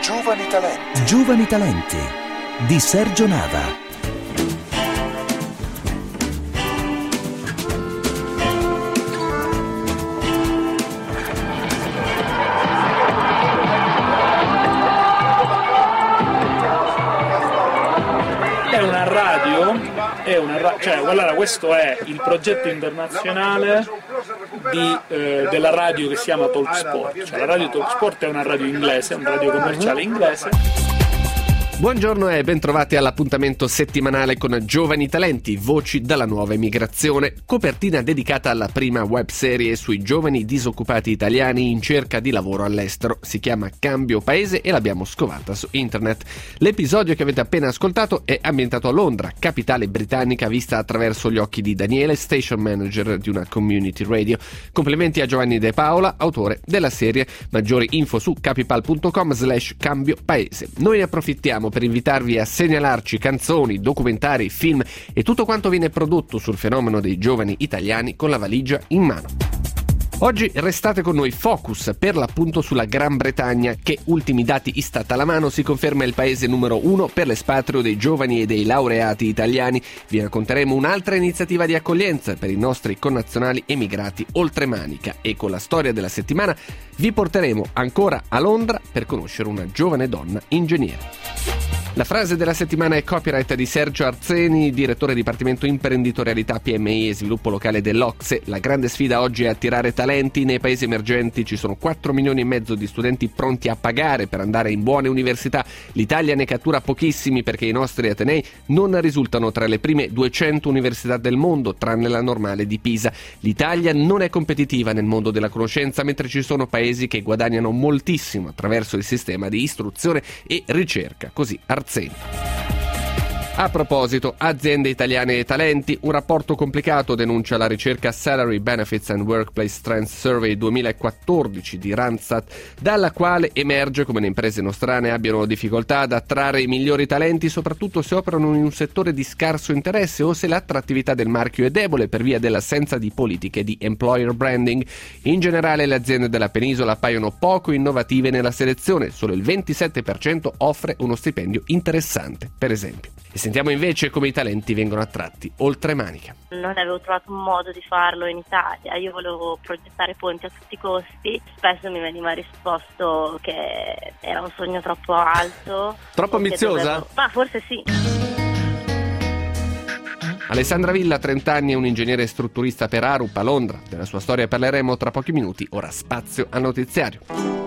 Giovani Talenti. Giovani Talenti di Sergio Nava. Allora, questo è il progetto internazionale della radio che si chiama Talksport. Cioè, la radio Talksport è una radio inglese, una radio commerciale inglese. Buongiorno e bentrovati all'appuntamento settimanale con Giovani Talenti, voci dalla nuova emigrazione, copertina dedicata alla prima webserie sui giovani disoccupati italiani in cerca di lavoro all'estero. Si chiama Cambio Paese e l'abbiamo scovata su internet. L'episodio che avete appena ascoltato è ambientato a Londra, capitale britannica vista attraverso gli occhi di Daniele, station manager di una community radio. Complimenti a Giovanni De Paola, autore della serie. Maggiori info su capipal.com/Cambio Paese. Noi ne approfittiamo per invitarvi a segnalarci canzoni, documentari, film e tutto quanto viene prodotto sul fenomeno dei giovani italiani con la valigia in mano. Oggi restate con noi, focus per l'appunto sulla Gran Bretagna che, ultimi dati Istat alla mano, si conferma il paese numero 1 per l'espatrio dei giovani e dei laureati italiani. Vi racconteremo un'altra iniziativa di accoglienza per i nostri connazionali emigrati oltremanica e con la storia della settimana vi porteremo ancora a Londra per conoscere una giovane donna ingegnere. La frase della settimana è copyright di Sergio Arzeni, direttore dipartimento imprenditorialità, PMI e sviluppo locale dell'Ocse. La grande sfida oggi è attirare talenti. Nei paesi emergenti ci sono 4 milioni e mezzo di studenti pronti a pagare per andare in buone università. L'Italia ne cattura pochissimi perché i nostri atenei non risultano tra le prime 200 università del mondo, tranne la normale di Pisa. L'Italia non è competitiva nel mondo della conoscenza, mentre ci sono paesi che guadagnano moltissimo attraverso il sistema di istruzione e ricerca. Così Arzeni. A proposito, aziende italiane e talenti, un rapporto complicato denuncia la ricerca Salary, Benefits and Workplace Trends Survey 2014 di Randstad, dalla quale emerge come le imprese nostrane abbiano difficoltà ad attrarre i migliori talenti, soprattutto se operano in un settore di scarso interesse o se l'attrattività del marchio è debole per via dell'assenza di politiche di employer branding. In generale le aziende della penisola appaiono poco innovative nella selezione, solo il 27% offre uno stipendio interessante, per esempio. E sentiamo invece come i talenti vengono attratti oltremanica. Non avevo trovato un modo di farlo in Italia, io volevo progettare ponti a tutti i costi, spesso mi veniva risposto che era un sogno troppo alto. Troppo ambiziosa? Ma forse sì. Alessandra Villa, 30 anni, è un ingegnere strutturista per Arup a Londra. Della sua storia parleremo tra pochi minuti, ora spazio al notiziario.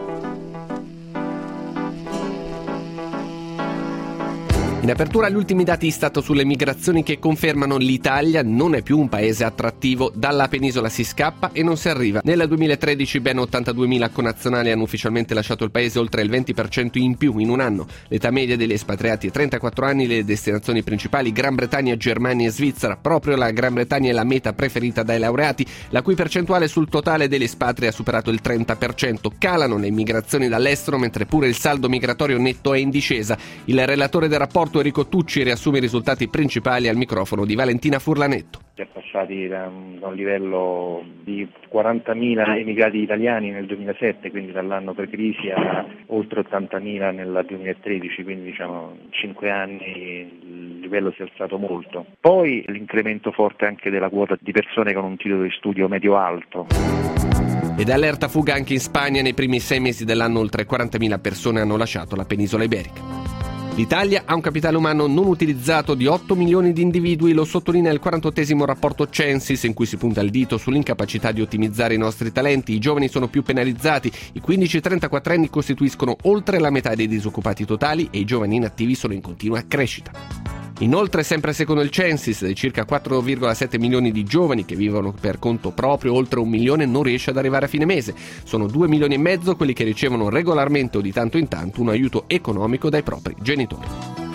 In apertura gli ultimi dati Istat sulle migrazioni che confermano l'Italia non è più un paese attrattivo. Dalla penisola si scappa e non si arriva. Nel 2013 ben 82.000 connazionali hanno ufficialmente lasciato il paese, oltre il 20% in più in un anno. L'età media degli espatriati è 34 anni, le destinazioni principali Gran Bretagna, Germania e Svizzera. Proprio la Gran Bretagna è la meta preferita dai laureati, la cui percentuale sul totale degli espatri ha superato il 30%. Calano le immigrazioni dall'estero, mentre pure il saldo migratorio netto è in discesa. Il relatore del rapporto Enrico Tucci riassume i risultati principali al microfono di Valentina Furlanetto. Si è passati da un livello di 40.000 emigrati italiani nel 2007, quindi dall'anno pre-crisi, a oltre 80.000 nel 2013, quindi diciamo in 5 anni il livello si è alzato molto. Poi l'incremento forte anche della quota di persone con un titolo di studio medio-alto. Ed allerta fuga anche in Spagna, nei primi 6 mesi dell'anno oltre 40.000 persone hanno lasciato la penisola iberica. L'Italia ha un capitale umano non utilizzato di 8 milioni di individui, lo sottolinea il 48esimo rapporto Censis, in cui si punta il dito sull'incapacità di ottimizzare i nostri talenti. I giovani sono più penalizzati, i 15-34 anni costituiscono oltre la metà dei disoccupati totali e i giovani inattivi sono in continua crescita. Inoltre, sempre secondo il Censis, dei circa 4,7 milioni di giovani che vivono per conto proprio, oltre 1 milione non riesce ad arrivare a fine mese. Sono 2 milioni e mezzo quelli che ricevono regolarmente o di tanto in tanto un aiuto economico dai propri genitori.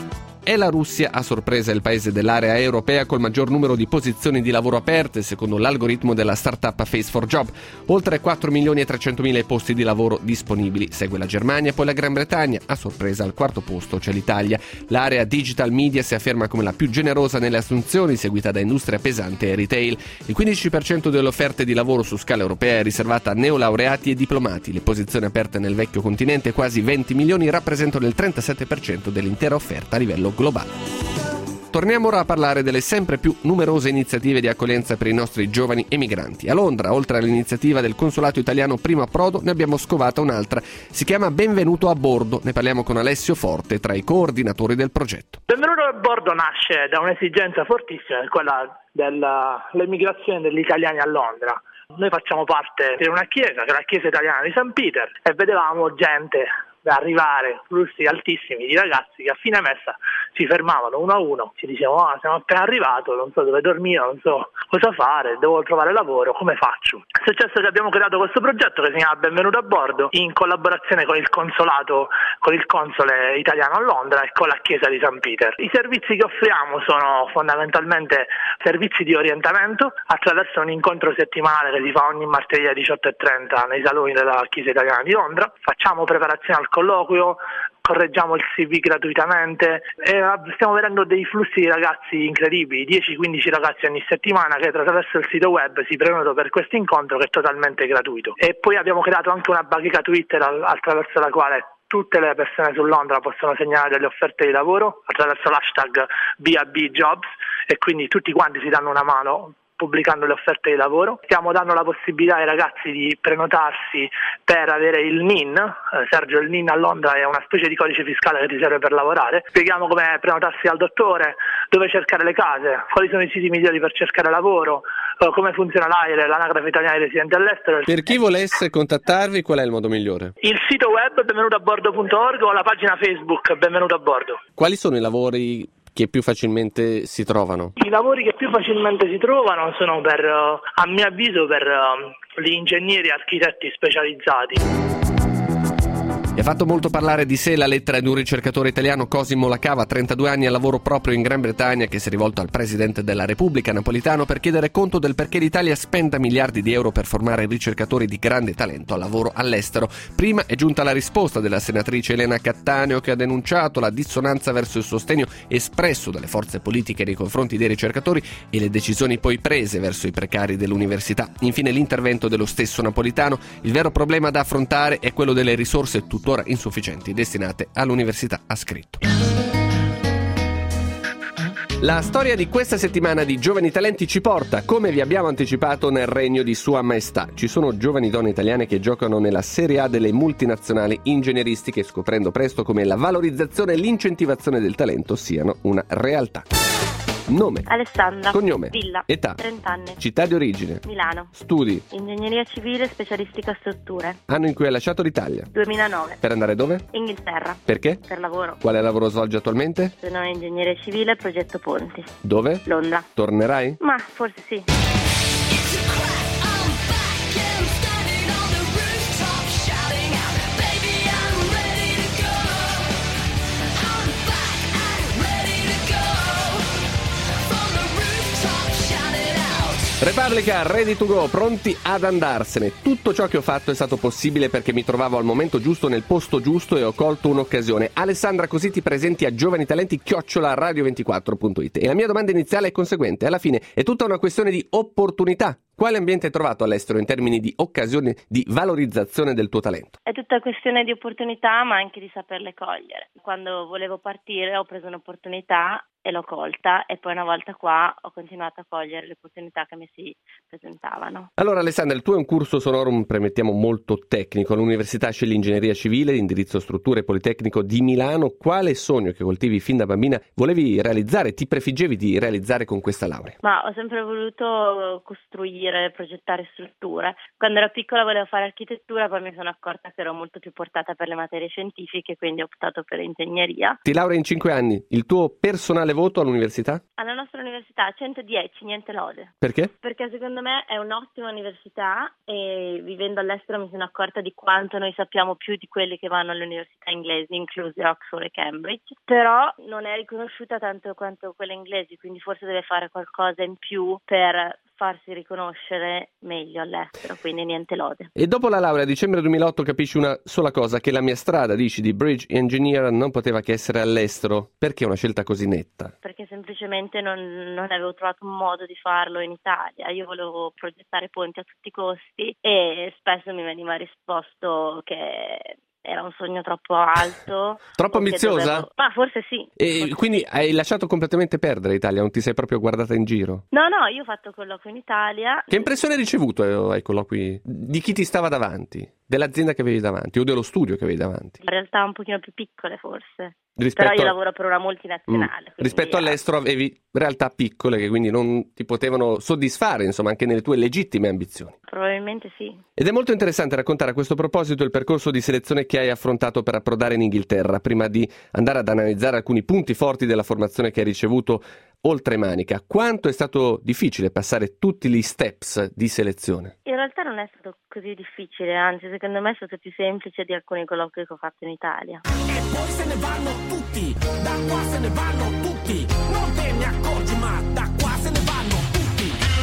È la Russia a sorpresa il paese dell'area europea col maggior numero di posizioni di lavoro aperte, secondo l'algoritmo della startup Face4Job. Oltre 4.300.000 posti di lavoro disponibili. Segue la Germania, poi la Gran Bretagna. A sorpresa al quarto posto c'è l'Italia. L'area digital media si afferma come la più generosa nelle assunzioni, seguita da industria pesante e retail. Il 15% delle offerte di lavoro su scala europea è riservata a neolaureati e diplomati. Le posizioni aperte nel vecchio continente, quasi 20 milioni, rappresentano il 37% dell'intera offerta a livello globale. Torniamo ora a parlare delle sempre più numerose iniziative di accoglienza per i nostri giovani emigranti. A Londra, oltre all'iniziativa del Consolato Italiano Primo Approdo, ne abbiamo scovata un'altra. Si chiama Benvenuto a Bordo. Ne parliamo con Alessio Forte, tra i coordinatori del progetto. Benvenuto a Bordo nasce da un'esigenza fortissima, quella dell'emigrazione degli italiani a Londra. Noi facciamo parte di una chiesa, che è la chiesa italiana di St. Peter, e vedevamo gente arrivare, flussi altissimi di ragazzi che a fine messa si fermavano uno a uno, ci dicevano siamo appena arrivato, non so dove dormire, non so cosa fare, devo trovare lavoro, come faccio? È successo che abbiamo creato questo progetto che si chiama Benvenuto a Bordo, in collaborazione con il consolato, con il console italiano a Londra e con la chiesa di St. Peter. I servizi che offriamo sono fondamentalmente servizi di orientamento attraverso un incontro settimanale che si fa ogni martedì alle 18:30 nei saloni della chiesa italiana di Londra. Facciamo preparazione al colloquio, correggiamo il CV gratuitamente e stiamo vedendo dei flussi di ragazzi incredibili, 10-15 ragazzi ogni settimana che attraverso il sito web si prenotano per questo incontro che è totalmente gratuito. E poi abbiamo creato anche una bacheca Twitter attraverso la quale tutte le persone su Londra possono segnalare delle offerte di lavoro attraverso l'hashtag BABJobs e quindi tutti quanti si danno una mano pubblicando le offerte di lavoro. Stiamo dando la possibilità ai ragazzi di prenotarsi per avere il NIN. Sergio, il NIN a Londra è una specie di codice fiscale che ti serve per lavorare. Spieghiamo come prenotarsi al dottore, dove cercare le case, quali sono i siti migliori per cercare lavoro, come funziona l'AIRE, l'anagrafe italiana dei residenti all'estero. Per chi volesse contattarvi, qual è il modo migliore? Il sito web benvenutoabordo.org o la pagina Facebook Benvenuto a Bordo. Quali sono i lavori che più facilmente si trovano? I lavori che più facilmente si trovano sono a mio avviso, per gli ingegneri e architetti specializzati. E ha fatto molto parlare di sé la lettera di un ricercatore italiano, Cosimo Lacava, 32 anni al lavoro proprio in Gran Bretagna, che si è rivolto al Presidente della Repubblica Napolitano per chiedere conto del perché l'Italia spenda miliardi di euro per formare ricercatori di grande talento al lavoro all'estero. Prima è giunta la risposta della senatrice Elena Cattaneo, che ha denunciato la dissonanza verso il sostegno espresso dalle forze politiche nei confronti dei ricercatori e le decisioni poi prese verso i precari dell'università. Infine l'intervento dello stesso Napolitano. Il vero problema da affrontare è quello delle risorse tuttora insufficienti destinate all'università, ha scritto. La storia di questa settimana di Giovani Talenti ci porta, come vi abbiamo anticipato, nel regno di Sua Maestà. Ci sono giovani donne italiane che giocano nella Serie A delle multinazionali ingegneristiche, scoprendo presto come la valorizzazione e l'incentivazione del talento siano una realtà. Nome: Alessandra. Cognome: Villa. Età: 30 anni. Città di origine: Milano. Studi: Ingegneria civile specialistica strutture. Anno in cui hai lasciato l'Italia: 2009. Per andare dove? Inghilterra. Perché? Per lavoro. Quale lavoro svolgi attualmente? Sono ingegneria civile progetto ponti. Dove? Londra. Tornerai? Ma forse sì. Repubblica, ready to go, pronti ad andarsene. Tutto ciò che ho fatto è stato possibile perché mi trovavo al momento giusto nel posto giusto e ho colto un'occasione. Alessandra, così ti presenti a Giovani Talenti @radio24.it. E la mia domanda iniziale è conseguente. Alla fine è tutta una questione di opportunità. Quale ambiente hai trovato all'estero in termini di occasioni di valorizzazione del tuo talento? È tutta questione di opportunità, ma anche di saperle cogliere. Quando volevo partire ho preso un'opportunità e l'ho colta, e poi una volta qua ho continuato a cogliere le opportunità che mi si presentavano. Allora Alessandra, il tuo è un curso sonorum, premettiamo, molto tecnico. All'università scegli ingegneria civile, indirizzo strutture Politecnico di Milano. Quale sogno che coltivi fin da bambina volevi realizzare, ti prefiggevi di realizzare con questa laurea? Ma ho sempre voluto costruire costruire, progettare strutture. Quando ero piccola volevo fare architettura, poi mi sono accorta che ero molto più portata per le materie scientifiche, quindi ho optato per ingegneria. Ti laurei in 5 anni. Il tuo personale voto all'università? Alla nostra università 110, niente lode. Perché? Perché secondo me è un'ottima università e vivendo all'estero mi sono accorta di quanto noi sappiamo più di quelli che vanno alle università inglesi, incluse Oxford e Cambridge, però non è riconosciuta tanto quanto quelle inglesi, quindi forse deve fare qualcosa in più per farsi riconoscere meglio all'estero, quindi niente lode. E dopo la laurea a dicembre 2008 capisci una sola cosa, che la mia strada, dici, di bridge engineer non poteva che essere all'estero. Perché una scelta così netta? Perché semplicemente non avevo trovato un modo di farlo in Italia. Io volevo progettare ponti a tutti i costi e spesso mi veniva risposto che era un sogno troppo alto. Troppo ambiziosa? Ma forse sì. E forse quindi sì. hai lasciato completamente perdere Italia, non ti sei proprio guardata in giro? No, io ho fatto colloquio in Italia. Che impressione hai ricevuto ai colloqui? Di chi ti stava davanti? Dell'azienda che avevi davanti o dello studio che avevi davanti? In realtà un pochino più piccole forse. Rispetto Però io lavoro per una multinazionale. Rispetto all'estero avevi realtà piccole che quindi non ti potevano soddisfare, insomma, anche nelle tue legittime ambizioni. Probabilmente sì. Ed è molto interessante raccontare a questo proposito il percorso di selezione che hai affrontato per approdare in Inghilterra, prima di andare ad analizzare alcuni punti forti della formazione che hai ricevuto oltremanica. Quanto è stato difficile passare tutti gli steps di selezione? In realtà non è stato così difficile, anzi secondo me è stato più semplice di alcuni colloqui che ho fatto in Italia. E poi se ne vanno tutti, da qua se ne vanno tutti, non te ne accorgi ma da qua se ne vanno tutti.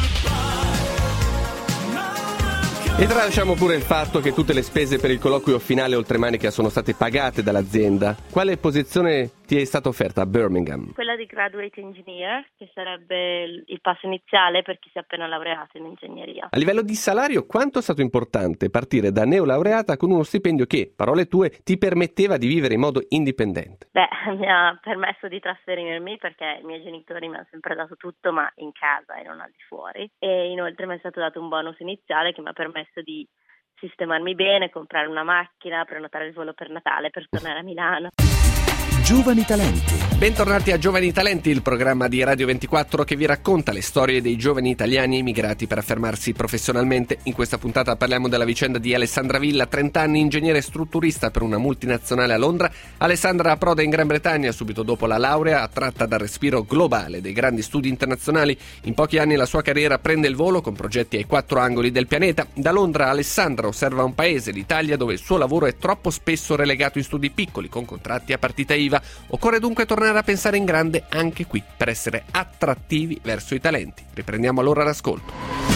E tralasciamo pure il fatto che tutte le spese per il colloquio finale oltremanica sono state pagate dall'azienda. Quale posizione ti è stata offerta a Birmingham? Quella di graduate engineer, che sarebbe il passo iniziale per chi si è appena laureato in ingegneria. A livello di salario, quanto è stato importante partire da neolaureata con uno stipendio che, parole tue, ti permetteva di vivere in modo indipendente? Mi ha permesso di trasferirmi perché i miei genitori mi hanno sempre dato tutto, ma in casa e non al di fuori. E inoltre mi è stato dato un bonus iniziale che mi ha permesso di sistemarmi bene, comprare una macchina, prenotare il volo per Natale per tornare a Milano. Giovani Talenti. Bentornati a Giovani Talenti, il programma di Radio 24 che vi racconta le storie dei giovani italiani emigrati per affermarsi professionalmente. In questa puntata parliamo della vicenda di Alessandra Villa, 30 anni, ingegnere strutturista per una multinazionale a Londra. Alessandra approda in Gran Bretagna subito dopo la laurea, attratta dal respiro globale dei grandi studi internazionali. In pochi anni la sua carriera prende il volo con progetti ai 4 angoli del pianeta. Da Londra Alessandra osserva un paese, l'Italia, dove il suo lavoro è troppo spesso relegato in studi piccoli, con contratti a partita IVA. Occorre dunque tornare a pensare in grande anche qui per essere attrattivi verso i talenti. Riprendiamo allora l'ascolto.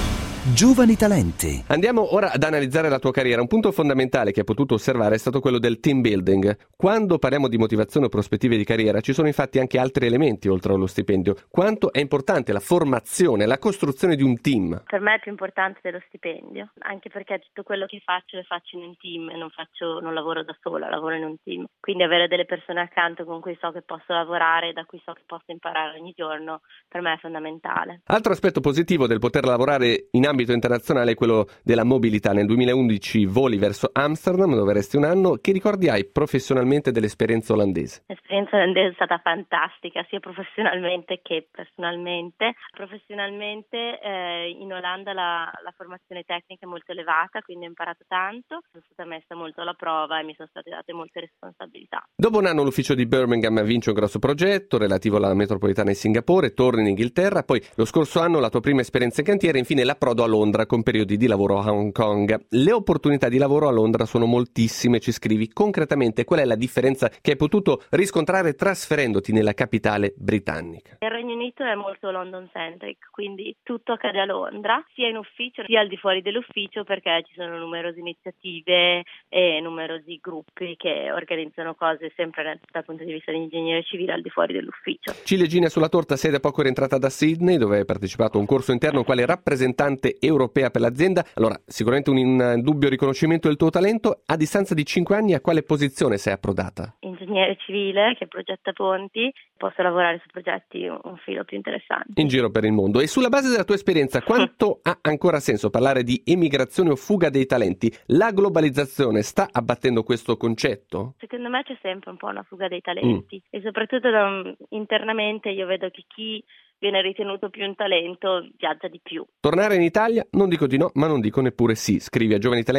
Giovani Talenti. Andiamo ora ad analizzare la tua carriera. Un punto fondamentale che hai potuto osservare è stato quello del team building. Quando parliamo di motivazione o prospettive di carriera ci sono infatti anche altri elementi oltre allo stipendio. Quanto è importante la formazione, la costruzione di un team? Per me è più importante dello stipendio, anche perché tutto quello che faccio lo faccio in un team e non lavoro da sola, lavoro in un team. Quindi avere delle persone accanto con cui so che posso lavorare, da cui so che posso imparare ogni giorno, per me è fondamentale. Altro aspetto positivo del poter lavorare in ambito internazionale è quello della mobilità. Nel 2011 voli verso Amsterdam, dove resti un anno. Che ricordi hai professionalmente dell'esperienza olandese? L'esperienza olandese è stata fantastica, sia professionalmente che personalmente. Professionalmente in Olanda la formazione tecnica è molto elevata, quindi ho imparato tanto, sono stata messa molto alla prova e mi sono state date molte responsabilità. Dopo un anno l'ufficio di Birmingham vince un grosso progetto relativo alla metropolitana di Singapore, torni in Inghilterra, poi lo scorso anno la tua prima esperienza in cantiere, infine l'approdo a Londra con periodi di lavoro a Hong Kong. Le opportunità di lavoro a Londra sono moltissime, ci scrivi. Concretamente, qual è la differenza che hai potuto riscontrare trasferendoti nella capitale britannica? Il Regno Unito è molto London-centric, quindi tutto accade a Londra, sia in ufficio sia al di fuori dell'ufficio, perché ci sono numerose iniziative e numerosi gruppi che organizzano cose sempre dal punto di vista di ingegneria civile al di fuori dell'ufficio. Ciliegina sulla torta, sei da poco rientrata da Sydney, dove hai partecipato a un corso interno quale rappresentante europea per l'azienda. Allora, sicuramente un indubbio riconoscimento del tuo talento. A distanza di 5 anni, a quale posizione sei approdata? Ingegnere civile che progetta ponti, posso lavorare su progetti un filo più interessanti. In giro per il mondo. E sulla base della tua esperienza, quanto ha ancora senso parlare di emigrazione o fuga dei talenti? La globalizzazione sta abbattendo questo concetto? Secondo me c'è sempre un po' una fuga dei talenti e soprattutto internamente io vedo che chi viene ritenuto più un talento viaggia di più. Tornare in Italia? Non dico di no, ma non dico neppure sì, scrivi a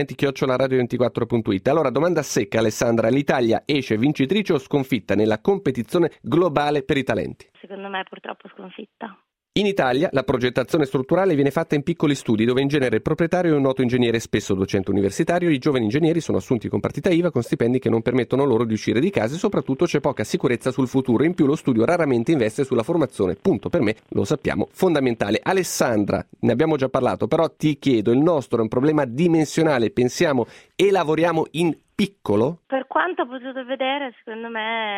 giovanitalenti@radio24.it. Allora, domanda secca, Alessandra, l'Italia esce vincitrice o sconfitta nella competizione globale per i talenti? Secondo me purtroppo sconfitta. In Italia la progettazione strutturale viene fatta in piccoli studi dove in genere il proprietario è un noto ingegnere, spesso docente universitario. I giovani ingegneri sono assunti con partita IVA con stipendi che non permettono loro di uscire di casa e soprattutto c'è poca sicurezza sul futuro. In più lo studio raramente investe sulla formazione, punto per me, lo sappiamo, fondamentale. Alessandra, ne abbiamo già parlato, però ti chiedo, il nostro è un problema dimensionale, pensiamo e lavoriamo in piccolo? Per quanto ho potuto vedere, secondo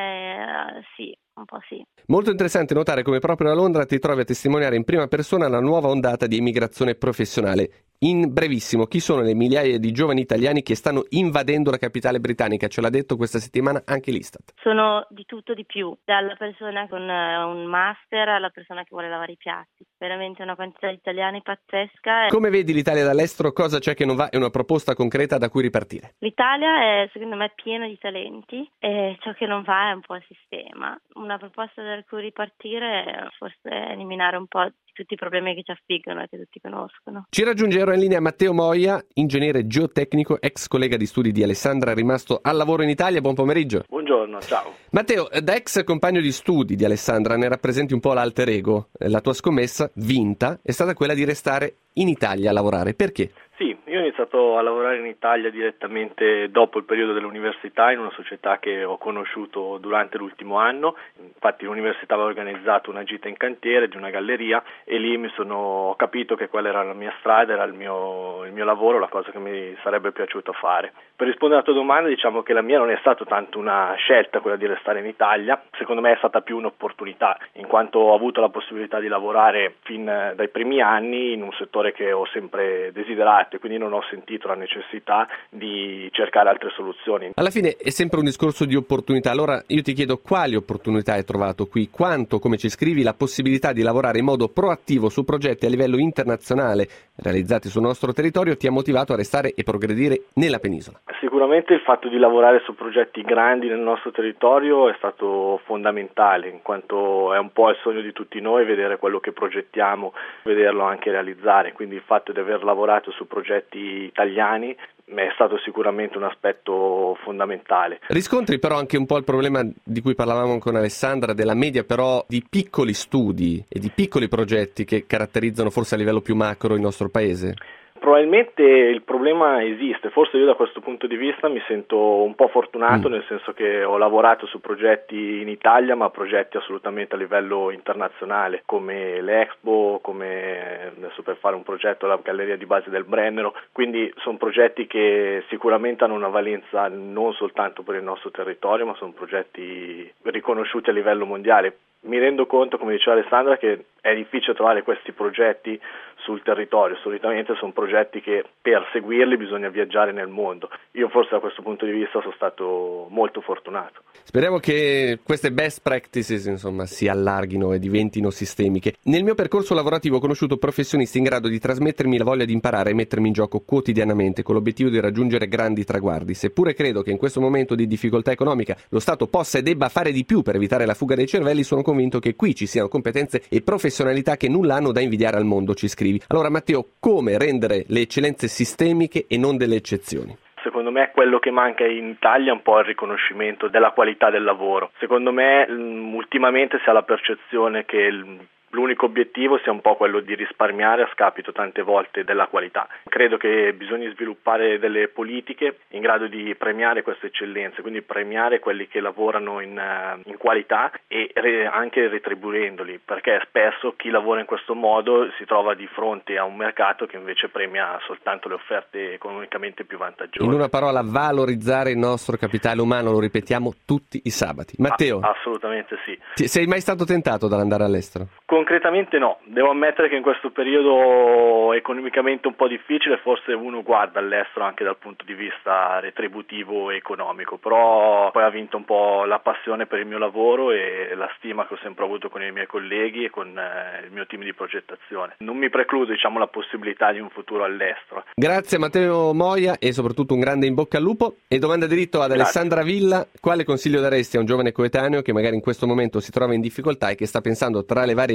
me sì. Un po' sì. Molto interessante notare come proprio a Londra ti trovi a testimoniare in prima persona la nuova ondata di immigrazione professionale. In brevissimo, chi sono le migliaia di giovani italiani che stanno invadendo la capitale britannica? Ce l'ha detto questa settimana anche l'Istat. Sono di tutto di più, dalla persona con un master alla persona che vuole lavare i piatti. Veramente una quantità di italiani pazzesca. Come vedi l'Italia dall'estero? Cosa c'è che non va? È una proposta concreta da cui ripartire. L'Italia è secondo me piena di talenti e ciò che non va è un po' il sistema. Una proposta da cui ripartire è forse eliminare un po' di tutti i problemi che ci affliggono e che tutti conoscono. Ci raggiunge ora in linea Matteo Moia, ingegnere geotecnico, ex collega di studi di Alessandra, rimasto al lavoro in Italia. Buon pomeriggio. Buongiorno, ciao. Matteo, da ex compagno di studi di Alessandra, ne rappresenti un po' l'alter ego. La tua scommessa, vinta, è stata quella di restare in Italia a lavorare. Perché? Sì, io ho iniziato a lavorare in Italia direttamente dopo il periodo dell'università in una società che ho conosciuto durante l'ultimo anno. Infatti l'università aveva organizzato una gita in cantiere di una galleria e lì ho capito che quella era la mia strada, era il mio lavoro, la cosa che mi sarebbe piaciuto fare. Per rispondere alla tua domanda, diciamo che la mia non è stata tanto una scelta quella di restare in Italia, secondo me è stata più un'opportunità, in quanto ho avuto la possibilità di lavorare fin dai primi anni in un settore che ho sempre desiderato e quindi non ho sentito la necessità di cercare altre soluzioni. Alla fine è sempre un discorso di opportunità, allora io ti chiedo quali opportunità hai trovato qui, quanto, come ci scrivi, la possibilità di lavorare in modo proattivo su progetti a livello internazionale realizzati sul nostro territorio ti ha motivato a restare e progredire nella penisola. Sicuramente il fatto di lavorare su progetti grandi nel nostro territorio è stato fondamentale, in quanto è un po' il sogno di tutti noi vedere quello che progettiamo, vederlo anche realizzare, quindi il fatto di aver lavorato su progetti italiani è stato sicuramente un aspetto fondamentale. Riscontri però anche un po' il problema di cui parlavamo con Alessandra, della media però di piccoli studi e di piccoli progetti che caratterizzano forse a livello più macro il nostro paese? Probabilmente il problema esiste, forse io da questo punto di vista mi sento un po' fortunato, nel senso che ho lavorato su progetti in Italia, ma progetti assolutamente a livello internazionale, come l'Expo, come adesso per fare un progetto la Galleria di Base del Brennero, quindi sono progetti che sicuramente hanno una valenza non soltanto per il nostro territorio, ma sono progetti riconosciuti a livello mondiale. Mi rendo conto, come diceva Alessandra, che è difficile trovare questi progetti sul territorio, solitamente sono progetti che per seguirli bisogna viaggiare nel mondo. Io forse da questo punto di vista sono stato molto fortunato. Speriamo che queste best practices insomma si allarghino e diventino sistemiche. Nel mio percorso lavorativo ho conosciuto professionisti in grado di trasmettermi la voglia di imparare e mettermi in gioco quotidianamente con l'obiettivo di raggiungere grandi traguardi. Seppure credo che in questo momento di difficoltà economica lo Stato possa e debba fare di più per evitare la fuga dei cervelli, sono convinto che qui ci siano competenze e professionalità che nulla hanno da invidiare al mondo, ci scrivi. Allora Matteo, come rendere le eccellenze sistemiche e non delle eccezioni? Secondo me quello che manca in Italia è un po' il riconoscimento della qualità del lavoro. Secondo me ultimamente si ha la percezione che l'unico obiettivo sia un po' quello di risparmiare a scapito tante volte della qualità. Credo che bisogna sviluppare delle politiche in grado di premiare queste eccellenze, quindi premiare quelli che lavorano in qualità e anche retribuendoli, perché spesso chi lavora in questo modo si trova di fronte a un mercato che invece premia soltanto le offerte economicamente più vantaggiose. In una parola, valorizzare il nostro capitale umano, lo ripetiamo tutti i sabati. Matteo? Assolutamente sì. Sei mai stato tentato dall'andare all'estero? Concretamente no, devo ammettere che in questo periodo economicamente un po' difficile forse uno guarda all'estero anche dal punto di vista retributivo e economico, però poi ha vinto un po' la passione per il mio lavoro e la stima che ho sempre avuto con i miei colleghi e con il mio team di progettazione. Non mi precludo la possibilità di un futuro all'estero. Grazie Matteo Moia e soprattutto un grande in bocca al lupo. E domanda diritto ad Alessandra Villa: quale consiglio daresti a un giovane coetaneo che magari in questo momento si trova in difficoltà e che sta pensando tra le varie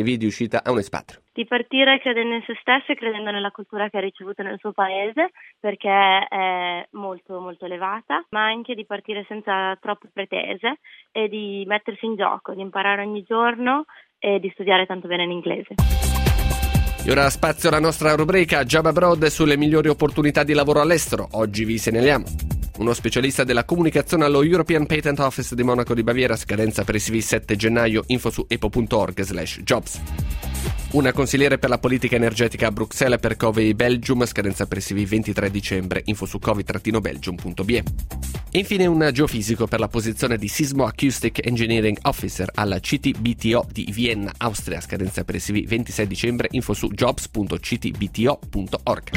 vidi uscita a un espatrio. Di partire credendo in se stesso e credendo nella cultura che ha ricevuto nel suo paese, perché è molto molto elevata, ma anche di partire senza troppe pretese e di mettersi in gioco, di imparare ogni giorno e di studiare tanto bene in inglese. E ora spazio alla nostra rubrica Job Abroad sulle migliori opportunità di lavoro all'estero. Oggi vi segnaliamo uno specialista della comunicazione allo European Patent Office di Monaco di Baviera, scadenza per i CV 7 gennaio, info su epo.org/jobs. Una consigliere per la politica energetica a Bruxelles per Covey Belgium, scadenza per i CV 23 dicembre, info su covey-belgium.be. E infine un geofisico per la posizione di Sismo Acoustic Engineering Officer alla CTBTO di Vienna, Austria, scadenza per i CV 26 dicembre, info su jobs.ctbto.org.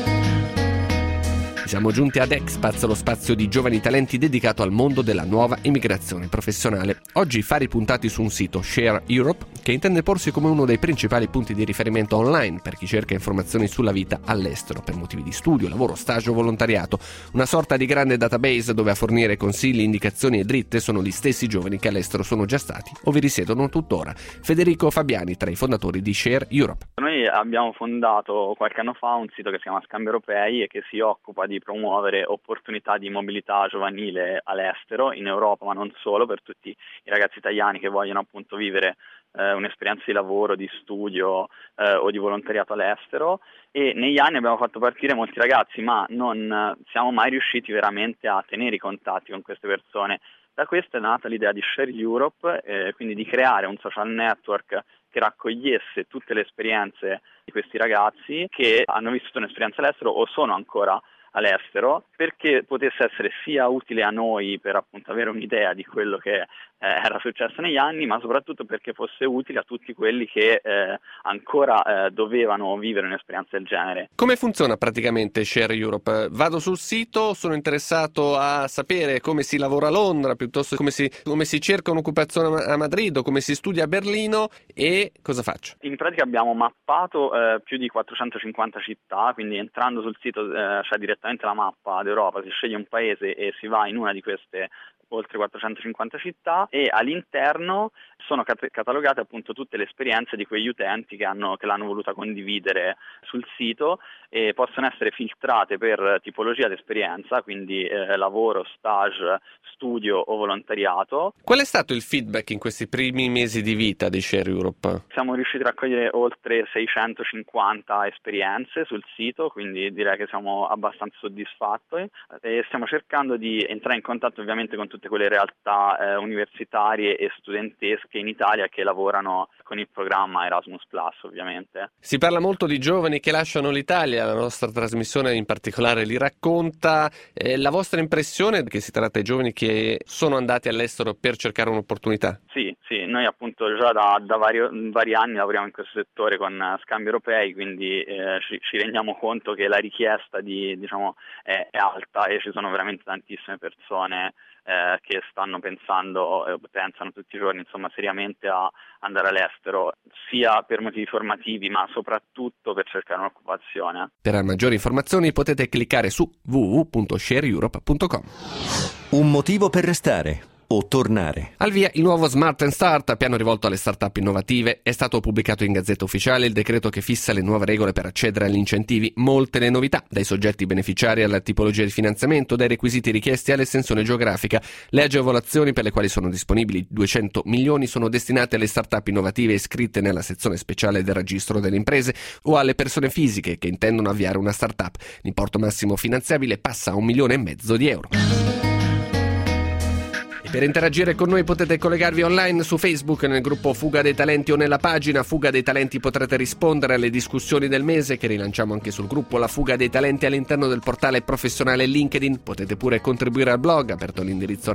Siamo giunti ad Expats, lo spazio di giovani talenti dedicato al mondo della nuova immigrazione professionale. Oggi fari puntati su un sito, Share Europe, che intende porsi come uno dei principali punti di riferimento online per chi cerca informazioni sulla vita all'estero, per motivi di studio, lavoro, stage o volontariato. Una sorta di grande database dove a fornire consigli, indicazioni e dritte sono gli stessi giovani che all'estero sono già stati o vi risiedono tuttora. Federico Fabiani, tra i fondatori di Share Europe. Noi abbiamo fondato qualche anno fa un sito che si chiama Scambi Europei e che si occupa di promuovere opportunità di mobilità giovanile all'estero, in Europa ma non solo, per tutti i ragazzi italiani che vogliono appunto vivere un'esperienza di lavoro, di studio o di volontariato all'estero, e negli anni abbiamo fatto partire molti ragazzi, ma non siamo mai riusciti veramente a tenere i contatti con queste persone. Da questo è nata l'idea di Share Europe, quindi di creare un social network che raccogliesse tutte le esperienze di questi ragazzi che hanno vissuto un'esperienza all'estero o sono ancora all'estero, perché potesse essere sia utile a noi per appunto avere un'idea di quello che era successo negli anni, ma soprattutto perché fosse utile a tutti quelli che ancora dovevano vivere un'esperienza del genere. Come funziona praticamente Share Europe? Vado sul sito, sono interessato a sapere come si lavora a Londra, piuttosto come si cerca un'occupazione a Madrid o come si studia a Berlino, e cosa faccio? In pratica abbiamo mappato più di 450 città, quindi entrando sul sito c'è direttamente la mappa d'Europa, si sceglie un paese e si va in una di queste oltre 450 città, e all'interno sono catalogate appunto tutte le esperienze di quegli utenti che l'hanno voluta condividere sul sito, e possono essere filtrate per tipologia di esperienza, quindi lavoro, stage, studio o volontariato. Qual è stato il feedback in questi primi mesi di vita di Share Europe? Siamo riusciti a raccogliere oltre 650 esperienze sul sito, quindi direi che siamo abbastanza soddisfatti, e stiamo cercando di entrare in contatto ovviamente con tutte quelle realtà universitarie e studentesche in Italia che lavorano con il programma Erasmus+, ovviamente. Si parla molto di giovani che lasciano l'Italia, la nostra trasmissione in particolare li racconta. La vostra impressione è che si tratta di giovani che sono andati all'estero per cercare un'opportunità? Sì, noi appunto già da vari anni lavoriamo in questo settore con Scambi Europei, quindi ci rendiamo conto che la richiesta è alta, e ci sono veramente tantissime persone che stanno pensano tutti i giorni seriamente a andare all'estero, sia per motivi formativi ma soprattutto per cercare un'occupazione. Per maggiori informazioni potete cliccare su www.shareeurope.com. Un motivo per restare o tornare. Al via il nuovo Smart and Start, piano rivolto alle start-up innovative. È stato pubblicato in Gazzetta Ufficiale il decreto che fissa le nuove regole per accedere agli incentivi. Molte le novità, dai soggetti beneficiari alla tipologia di finanziamento, dai requisiti richiesti all'estensione geografica. Le agevolazioni, per le quali sono disponibili 200 milioni, sono destinate alle start-up innovative iscritte nella sezione speciale del registro delle imprese o alle persone fisiche che intendono avviare una start-up. L'importo massimo finanziabile passa a 1,5 milioni di euro. Per interagire con noi potete collegarvi online su Facebook nel gruppo Fuga dei Talenti o nella pagina Fuga dei Talenti. Potrete rispondere alle discussioni del mese che rilanciamo anche sul gruppo La Fuga dei Talenti all'interno del portale professionale LinkedIn. Potete pure contribuire al blog, aperto l'indirizzo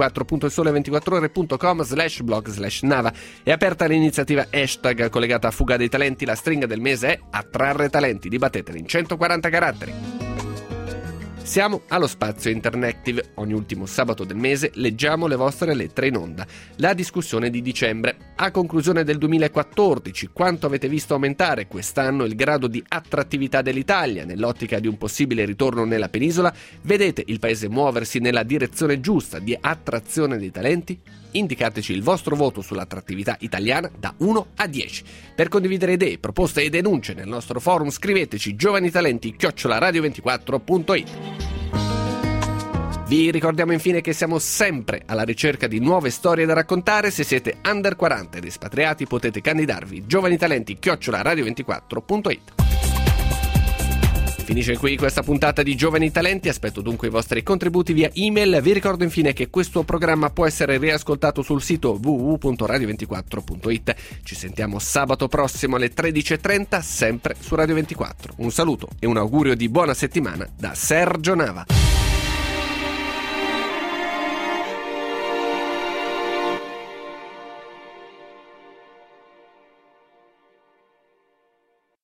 radio24.sole24ore.com/blog/Nava. È aperta l'iniziativa hashtag collegata a Fuga dei Talenti. La stringa del mese è attrarre talenti. Dibatteteli in 140 caratteri. Siamo allo spazio Interactive. Ogni ultimo sabato del mese leggiamo le vostre lettere in onda. La discussione di dicembre. a conclusione del 2014, quanto avete visto aumentare quest'anno il grado di attrattività dell'Italia nell'ottica di un possibile ritorno nella penisola? Vedete il paese muoversi nella direzione giusta di attrazione dei talenti? Indicateci il vostro voto sull'attrattività italiana da 1 a 10. Per condividere idee, proposte e denunce nel nostro forum scriveteci giovanitalenti@radio24.it. Vi ricordiamo infine che siamo sempre alla ricerca di nuove storie da raccontare. Se siete under 40 ed espatriati potete candidarvi giovanitalenti@radio24.it. Finisce qui questa puntata di Giovani Talenti, aspetto dunque i vostri contributi via email. Vi ricordo infine che questo programma può essere riascoltato sul sito www.radio24.it. Ci sentiamo sabato prossimo alle 13.30, sempre su Radio 24. Un saluto e un augurio di buona settimana da Sergio Nava.